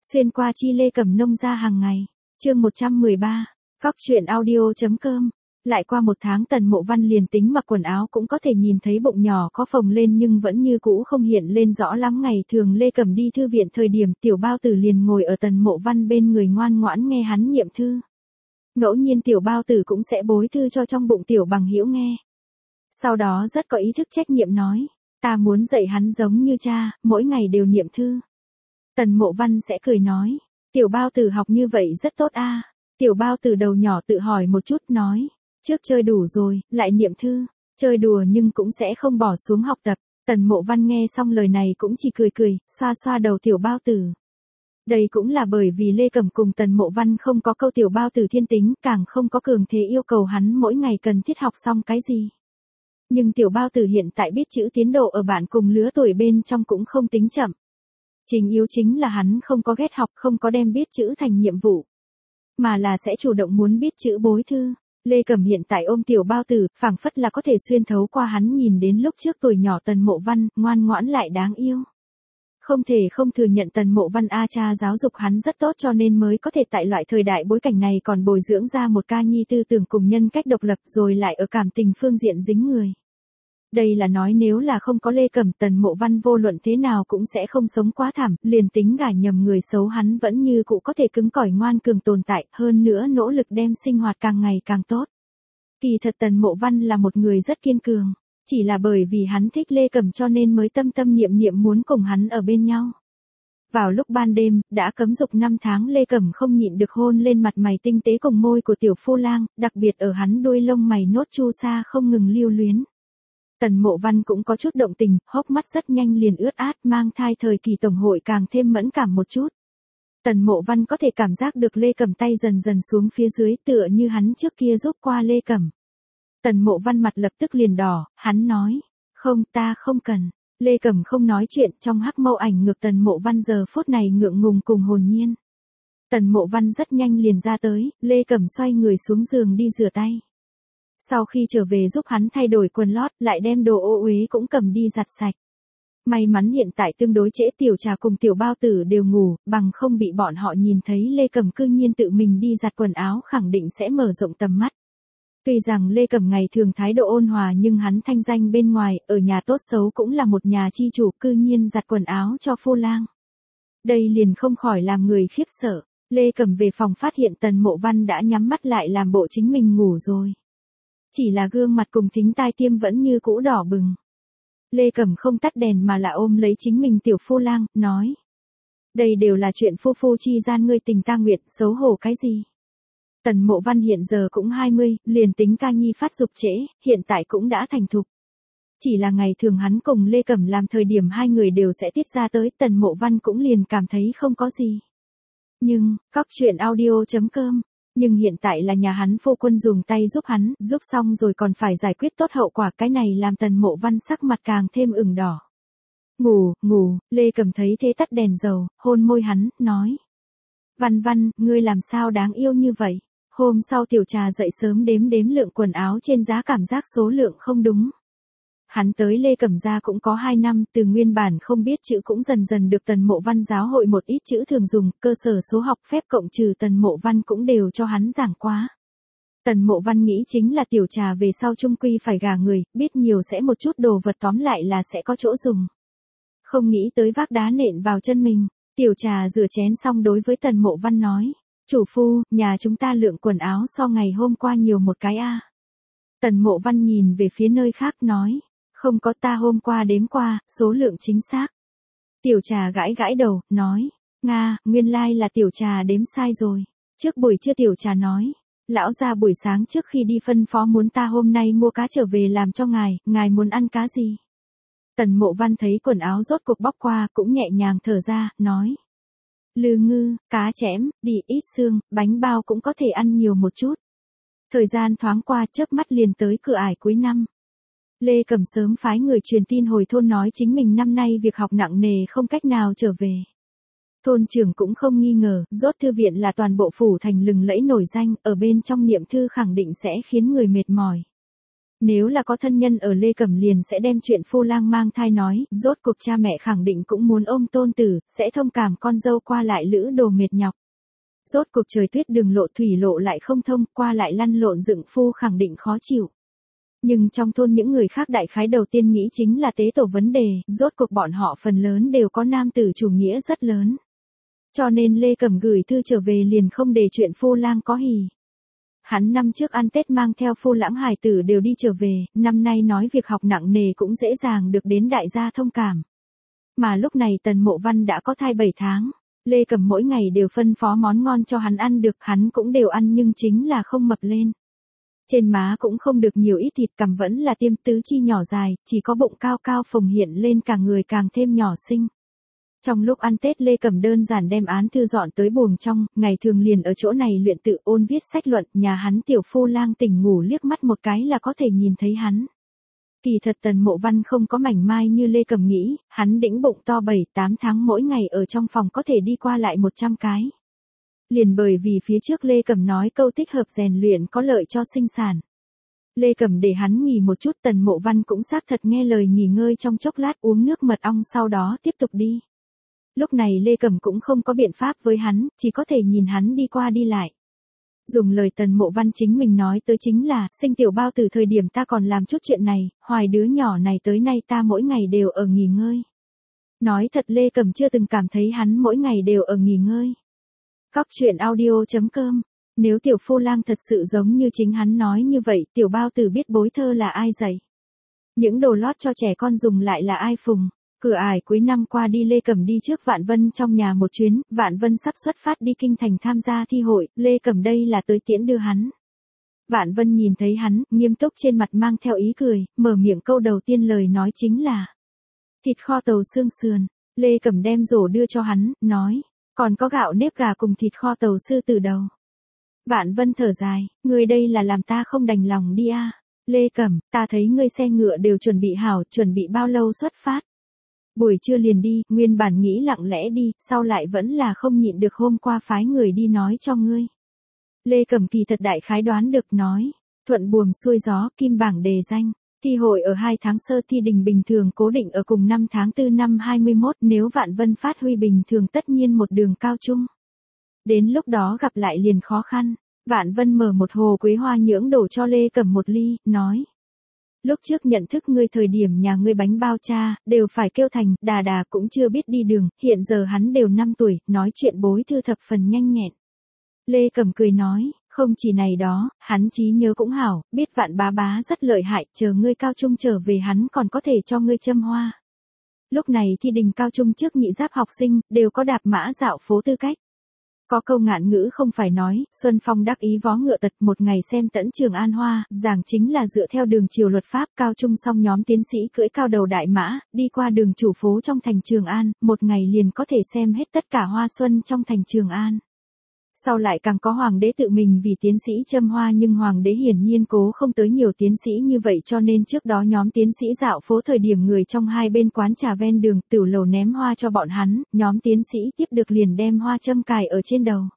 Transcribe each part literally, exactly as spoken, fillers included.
Xuyên qua chi Lê Cẩm nông ra hàng ngày. Chương một trăm mười ba. Cóc truyện audio.com. Lại qua một tháng Tần Mộ Văn liền tính mặc quần áo cũng có thể nhìn thấy bụng nhỏ có phồng lên nhưng vẫn như cũ không hiện lên rõ lắm. Ngày thường Lê Cẩm đi thư viện thời điểm Tiểu Bao Tử liền ngồi ở Tần Mộ Văn bên người ngoan ngoãn nghe hắn niệm thư. Ngẫu nhiên Tiểu Bao Tử cũng sẽ bối thư cho trong bụng Tiểu Bằng Hữu nghe. Sau đó rất có ý thức trách nhiệm nói, ta muốn dạy hắn giống như cha, mỗi ngày đều niệm thư. Tần Mộ Văn sẽ cười nói, Tiểu Bao Tử học như vậy rất tốt a. Tiểu Bao Tử đầu nhỏ tự hỏi một chút nói, trước chơi đủ rồi, lại niệm thư, chơi đùa nhưng cũng sẽ không bỏ xuống học tập. Tần Mộ Văn nghe xong lời này cũng chỉ cười cười, xoa xoa đầu Tiểu Bao Tử. Đây cũng là bởi vì Lê Cẩm cùng Tần Mộ Văn không có câu Tiểu Bao Tử thiên tính, càng không có cường thế yêu cầu hắn mỗi ngày cần thiết học xong cái gì. Nhưng Tiểu Bao Tử hiện tại biết chữ tiến độ ở bạn cùng lứa tuổi bên trong cũng không tính chậm. Chính yếu chính là hắn không có ghét học, không có đem biết chữ thành nhiệm vụ, mà là sẽ chủ động muốn biết chữ bối thư. Lê Cẩm hiện tại ôm Tiểu Bao Tử, phảng phất là có thể xuyên thấu qua hắn nhìn đến lúc trước tuổi nhỏ Tần Mộ Văn, ngoan ngoãn lại đáng yêu. Không thể không thừa nhận Tần Mộ Văn a cha giáo dục hắn rất tốt cho nên mới có thể tại loại thời đại bối cảnh này còn bồi dưỡng ra một ca nhi tư tưởng cùng nhân cách độc lập rồi lại ở cảm tình phương diện dính người. Đây là nói nếu là không có Lê Cẩm Tần Mộ Văn vô luận thế nào cũng sẽ không sống quá thảm, liền tính gả nhầm người xấu hắn vẫn như cũ có thể cứng cỏi ngoan cường tồn tại, hơn nữa nỗ lực đem sinh hoạt càng ngày càng tốt. Kỳ thật Tần Mộ Văn là một người rất kiên cường, chỉ là bởi vì hắn thích Lê Cẩm cho nên mới tâm tâm niệm niệm muốn cùng hắn ở bên nhau. Vào lúc ban đêm, đã cấm dục năm tháng Lê Cẩm không nhịn được hôn lên mặt mày tinh tế cùng môi của tiểu phu lang, đặc biệt ở hắn đuôi lông mày nốt chu sa không ngừng lưu luyến. Tần Mộ Văn cũng có chút động tình, hốc mắt rất nhanh liền ướt át, mang thai thời kỳ tổng hội càng thêm mẫn cảm một chút. Tần Mộ Văn có thể cảm giác được Lê Cẩm tay dần dần xuống phía dưới tựa như hắn trước kia giúp qua Lê Cẩm. Tần Mộ Văn mặt lập tức liền đỏ, hắn nói, không ta không cần. Lê Cẩm không nói chuyện, trong hắc mâu ảnh ngược Tần Mộ Văn giờ phút này ngượng ngùng cùng hồn nhiên. Tần Mộ Văn rất nhanh liền ra tới, Lê Cẩm xoay người xuống giường đi rửa tay. Sau khi trở về giúp hắn thay đổi quần lót, lại đem đồ ô uế cũng cầm đi giặt sạch. May mắn hiện tại tương đối trễ Tiểu Trà cùng Tiểu Bao Tử đều ngủ, bằng không bị bọn họ nhìn thấy Lê Cẩm cư nhiên tự mình đi giặt quần áo khẳng định sẽ mở rộng tầm mắt. Tuy rằng Lê Cẩm ngày thường thái độ ôn hòa nhưng hắn thanh danh bên ngoài, ở nhà tốt xấu cũng là một nhà chi chủ, cư nhiên giặt quần áo cho phu lang. Đây liền không khỏi làm người khiếp sợ. Lê Cẩm về phòng phát hiện Tần Mộ Văn đã nhắm mắt lại làm bộ chính mình ngủ rồi. Chỉ là gương mặt cùng thính tai tiêm vẫn như cũ đỏ bừng. Lê Cẩm không tắt đèn mà là ôm lấy chính mình tiểu phu lang, nói. Đây đều là chuyện phu phu chi gian ngươi tình ta nguyện, xấu hổ cái gì. Tần Mộ Văn hiện giờ cũng hai mươi, liền tính ca nhi phát dục trễ, hiện tại cũng đã thành thục. Chỉ là ngày thường hắn cùng Lê Cẩm làm thời điểm hai người đều sẽ tiết ra tới, Tần Mộ Văn cũng liền cảm thấy không có gì. Nhưng, cóc truyện audio.com. Nhưng hiện tại là nhà hắn phu quân dùng tay giúp hắn, giúp xong rồi còn phải giải quyết tốt hậu quả, cái này làm Tần Mộ Văn sắc mặt càng thêm ửng đỏ. Ngủ, ngủ, Lê Cẩm thấy thế tắt đèn dầu, hôn môi hắn, nói. Văn Văn, ngươi làm sao đáng yêu như vậy? Hôm sau Tiểu Trà dậy sớm đếm đếm lượng quần áo trên giá cảm giác số lượng không đúng. Hắn tới Lê Cẩm gia cũng có hai năm, từ nguyên bản không biết chữ cũng dần dần được Tần Mộ Văn giáo hội một ít chữ thường dùng, cơ sở số học phép cộng trừ Tần Mộ Văn cũng đều cho hắn giảng quá. Tần Mộ Văn nghĩ chính là Tiểu Trà về sau chung quy phải gả người, biết nhiều sẽ một chút đồ vật tóm lại là sẽ có chỗ dùng. Không nghĩ tới vác đá nện vào chân mình, Tiểu Trà rửa chén xong đối với Tần Mộ Văn nói, chủ phu, nhà chúng ta lượng quần áo so ngày hôm qua nhiều một cái a. Tần Mộ Văn nhìn về phía nơi khác nói. Không có, ta hôm qua đếm qua, số lượng chính xác. Tiểu Trà gãi gãi đầu, nói. Nga, nguyên lai là Tiểu Trà đếm sai rồi. Trước buổi trưa Tiểu Trà nói. Lão gia buổi sáng trước khi đi phân phó muốn ta hôm nay mua cá trở về làm cho ngài, ngài muốn ăn cá gì? Tần Mộ Văn thấy quần áo rốt cuộc bóc qua, cũng nhẹ nhàng thở ra, nói. Lư ngư, cá chẽm, đi ít xương, bánh bao cũng có thể ăn nhiều một chút. Thời gian thoáng qua chớp mắt liền tới cửa ải cuối năm. Lê Cẩm sớm phái người truyền tin hồi thôn nói chính mình năm nay việc học nặng nề không cách nào trở về. Thôn trưởng cũng không nghi ngờ, rốt thư viện là toàn bộ phủ thành lừng lẫy nổi danh, ở bên trong niệm thư khẳng định sẽ khiến người mệt mỏi. Nếu là có thân nhân ở Lê Cẩm liền sẽ đem chuyện phu lang mang thai nói, rốt cuộc cha mẹ khẳng định cũng muốn ôm tôn tử, sẽ thông cảm con dâu qua lại lữ đồ mệt nhọc. Rốt cuộc trời tuyết đường lộ thủy lộ lại không thông, qua lại lăn lộn dựng phu khẳng định khó chịu. Nhưng trong thôn những người khác đại khái đầu tiên nghĩ chính là tế tổ vấn đề, rốt cuộc bọn họ phần lớn đều có nam tử chủ nghĩa rất lớn. Cho nên Lê Cẩm gửi thư trở về liền không để chuyện phu lang có hỉ. Hắn năm trước ăn Tết mang theo phu lãng hài tử đều đi trở về, năm nay nói việc học nặng nề cũng dễ dàng được đến đại gia thông cảm. Mà lúc này Tần Mộ Văn đã có thai bảy tháng, Lê Cẩm mỗi ngày đều phân phó món ngon cho hắn ăn được, hắn cũng đều ăn nhưng chính là không mập lên. Trên má cũng không được nhiều ít thịt, cằm vẫn là tiêm tứ chi nhỏ dài, chỉ có bụng cao cao phồng hiện lên cả người càng thêm nhỏ xinh. Trong lúc ăn Tết Lê Cẩm đơn giản đem án thư dọn tới buồng trong, ngày thường liền ở chỗ này luyện tự ôn viết sách luận, nhà hắn tiểu phu lang tỉnh ngủ liếc mắt một cái là có thể nhìn thấy hắn. Kỳ thật Tần Mộ Văn không có mảnh mai như Lê Cẩm nghĩ, hắn đĩnh bụng to bảy tám tháng mỗi ngày ở trong phòng có thể đi qua lại một trăm cái. Liền bởi vì phía trước Lê Cẩm nói câu thích hợp rèn luyện có lợi cho sinh sản. Lê Cẩm để hắn nghỉ một chút, Tần Mộ Văn cũng xác thật nghe lời nghỉ ngơi trong chốc lát uống nước mật ong sau đó tiếp tục đi. Lúc này Lê Cẩm cũng không có biện pháp với hắn, chỉ có thể nhìn hắn đi qua đi lại. Dùng lời Tần Mộ Văn chính mình nói tới chính là, sinh tiểu bao từ thời điểm ta còn làm chút chuyện này, hoài đứa nhỏ này tới nay ta mỗi ngày đều ở nghỉ ngơi. Nói thật Lê Cẩm chưa từng cảm thấy hắn mỗi ngày đều ở nghỉ ngơi. Cóc truyện audio chấm com. Nếu tiểu phu lang thật sự giống như chính hắn nói như vậy, tiểu bao tử biết bối thơ là ai dạy? Những đồ lót cho trẻ con dùng lại là ai phùng? Cửa ải cuối năm qua đi Lê Cẩm đi trước Vạn Vân trong nhà một chuyến, Vạn Vân sắp xuất phát đi kinh thành tham gia thi hội, Lê Cẩm đây là tới tiễn đưa hắn. Vạn Vân nhìn thấy hắn, nghiêm túc trên mặt mang theo ý cười, mở miệng câu đầu tiên lời nói chính là thịt kho tàu xương sườn. Lê Cẩm đem rổ đưa cho hắn, nói, còn có gạo nếp gà cùng thịt kho tàu sư tử đầu. Vạn Vân thở dài, ngươi đây là làm ta không đành lòng đi à. Lê Cẩm, ta thấy ngươi xe ngựa đều chuẩn bị hảo, chuẩn bị bao lâu xuất phát? Buổi trưa liền đi, nguyên bản nghĩ lặng lẽ đi, sau lại vẫn là không nhịn được hôm qua phái người đi nói cho ngươi. Lê Cẩm kỳ thật đại khái đoán được nói, thuận buồm xuôi gió, kim bảng đề danh. Thi hội ở hai tháng sơ thi đình bình thường cố định ở cùng năm tháng tư năm hai mươi mốt, nếu Vạn Vân phát huy bình thường tất nhiên một đường cao trung. Đến lúc đó gặp lại liền khó khăn, Vạn Vân mở một hồ quế hoa nhưỡng đổ cho Lê Cẩm một ly, nói. Lúc trước nhận thức ngươi thời điểm nhà ngươi bánh bao cha, đều phải kêu thành, đà đà cũng chưa biết đi đường, hiện giờ hắn đều năm tuổi, nói chuyện bối thư thập phần nhanh nhẹn. Lê Cẩm cười nói, không chỉ này đó, hắn trí nhớ cũng hảo, biết Vạn bá bá rất lợi hại, chờ ngươi cao trung trở về hắn còn có thể cho ngươi châm hoa. Lúc này thi đình cao trung trước nhị giáp học sinh, đều có đạp mã dạo phố tư cách. Có câu ngạn ngữ không phải nói, Xuân Phong đắc ý vó ngựa tật, một ngày xem tẫn Trường An Hoa, giảng chính là dựa theo đường chiều luật pháp, cao trung xong nhóm tiến sĩ cưỡi cao đầu đại mã, đi qua đường chủ phố trong thành Trường An, một ngày liền có thể xem hết tất cả hoa xuân trong thành Trường An. Sau lại càng có hoàng đế tự mình vì tiến sĩ châm hoa, nhưng hoàng đế hiển nhiên cố không tới nhiều tiến sĩ như vậy, cho nên trước đó nhóm tiến sĩ dạo phố thời điểm người trong hai bên quán trà ven đường, tửu lầu ném hoa cho bọn hắn, nhóm tiến sĩ tiếp được liền đem hoa châm cài ở trên đầu.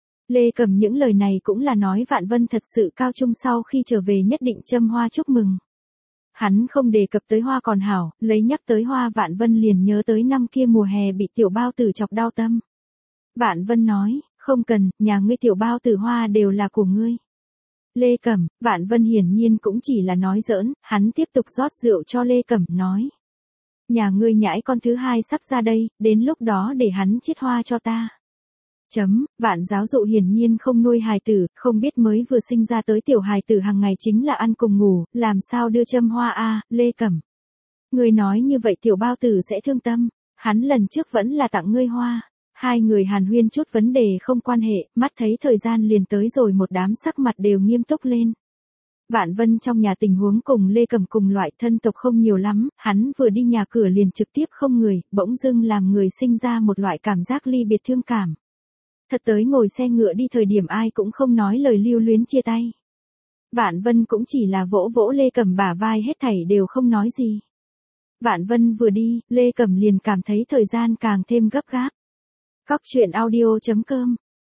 Lê Cẩm những lời này cũng là nói Vạn Vân thật sự cao trung sau khi trở về nhất định châm hoa chúc mừng. Hắn không đề cập tới hoa còn hảo, lấy nhắc tới hoa Vạn Vân liền nhớ tới năm kia mùa hè bị tiểu bao tử chọc đau tâm. Vạn Vân nói, không cần, nhà ngươi tiểu bao tử hoa đều là của ngươi. Lê Cẩm, Vạn Vân hiển nhiên cũng chỉ là nói giỡn, hắn tiếp tục rót rượu cho Lê Cẩm nói. Nhà ngươi nhãi con thứ hai sắp ra đây, đến lúc đó để hắn chiết hoa cho ta. Chấm, Vạn giáo dụ hiển nhiên không nuôi hài tử, không biết mới vừa sinh ra tới tiểu hài tử hàng ngày chính là ăn cùng ngủ, làm sao đưa châm hoa a, Lê Cẩm. Ngươi nói như vậy tiểu bao tử sẽ thương tâm, hắn lần trước vẫn là tặng ngươi hoa. Hai người hàn huyên chút vấn đề không quan hệ, mắt thấy thời gian liền tới rồi một đám sắc mặt đều nghiêm túc lên. Vạn Vân trong nhà tình huống cùng Lê Cẩm cùng loại thân tộc không nhiều lắm, hắn vừa đi nhà cửa liền trực tiếp không người, bỗng dưng làm người sinh ra một loại cảm giác ly biệt thương cảm. Thật tới ngồi xe ngựa đi thời điểm ai cũng không nói lời lưu luyến chia tay. Vạn Vân cũng chỉ là vỗ vỗ Lê Cẩm bả vai hết thảy đều không nói gì. Vạn Vân vừa đi, Lê Cẩm liền cảm thấy thời gian càng thêm gấp gáp. Cóc truyện audio chấm com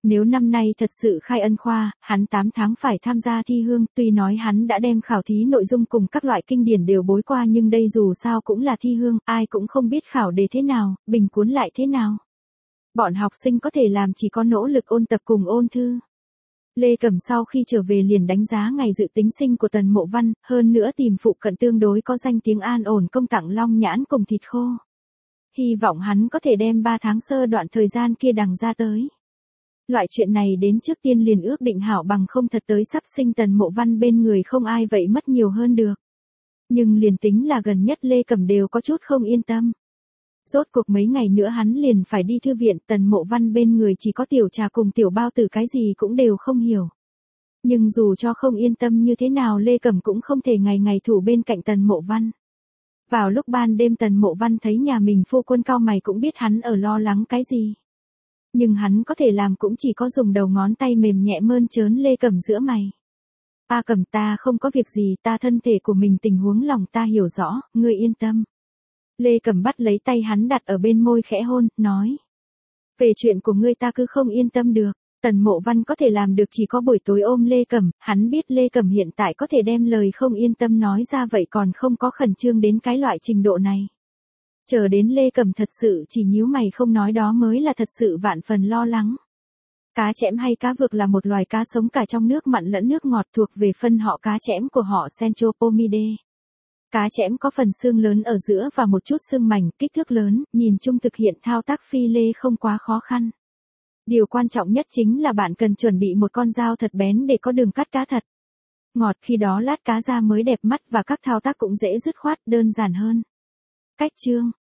Nếu năm nay thật sự khai ân khoa, hắn tám tháng phải tham gia thi hương, tuy nói hắn đã đem khảo thí nội dung cùng các loại kinh điển đều bối qua nhưng đây dù sao cũng là thi hương, ai cũng không biết khảo đề thế nào, bình cuốn lại thế nào. Bọn học sinh có thể làm chỉ có nỗ lực ôn tập cùng ôn thư. Lê Cẩm sau khi trở về liền đánh giá ngày dự tính sinh của Tần Mộ Văn, hơn nữa tìm phụ cận tương đối có danh tiếng an ổn công tặng long nhãn cùng thịt khô. Hy vọng hắn có thể đem ba tháng sơ đoạn thời gian kia đằng ra tới. Loại chuyện này đến trước tiên liền ước định hảo bằng không thật tới sắp sinh Tần Mộ Văn bên người không ai vậy mất nhiều hơn được. Nhưng liền tính là gần nhất Lê Cẩm đều có chút không yên tâm. Rốt cuộc mấy ngày nữa hắn liền phải đi thư viện, Tần Mộ Văn bên người chỉ có tiểu trà cùng tiểu bao tử cái gì cũng đều không hiểu. Nhưng dù cho không yên tâm như thế nào Lê Cẩm cũng không thể ngày ngày thủ bên cạnh Tần Mộ Văn. Vào lúc ban đêm Tần Mộ Văn thấy nhà mình phu quân cau mày cũng biết hắn ở lo lắng cái gì. Nhưng hắn có thể làm cũng chỉ có dùng đầu ngón tay mềm nhẹ mơn trớn Lê Cẩm giữa mày. A Cẩm, ta không có việc gì, ta thân thể của mình tình huống lòng ta hiểu rõ, ngươi yên tâm. Lê Cẩm bắt lấy tay hắn đặt ở bên môi khẽ hôn, nói. Về chuyện của ngươi ta cứ không yên tâm được. Tần Mộ Văn có thể làm được chỉ có buổi tối ôm Lê Cẩm, hắn biết Lê Cẩm hiện tại có thể đem lời không yên tâm nói ra vậy còn không có khẩn trương đến cái loại trình độ này. Chờ đến Lê Cẩm thật sự chỉ nhíu mày không nói đó mới là thật sự vạn phần lo lắng. Cá chẽm hay cá vược là một loài cá sống cả trong nước mặn lẫn nước ngọt thuộc về phân họ cá chẽm của họ Centropomidae. Cá chẽm có phần xương lớn ở giữa và một chút xương mảnh, kích thước lớn, nhìn chung thực hiện thao tác phi lê không quá khó khăn. Điều quan trọng nhất chính là bạn cần chuẩn bị một con dao thật bén để có đường cắt cá thật ngọt, khi đó lát cá ra mới đẹp mắt và các thao tác cũng dễ dứt khoát, đơn giản hơn. Cách chương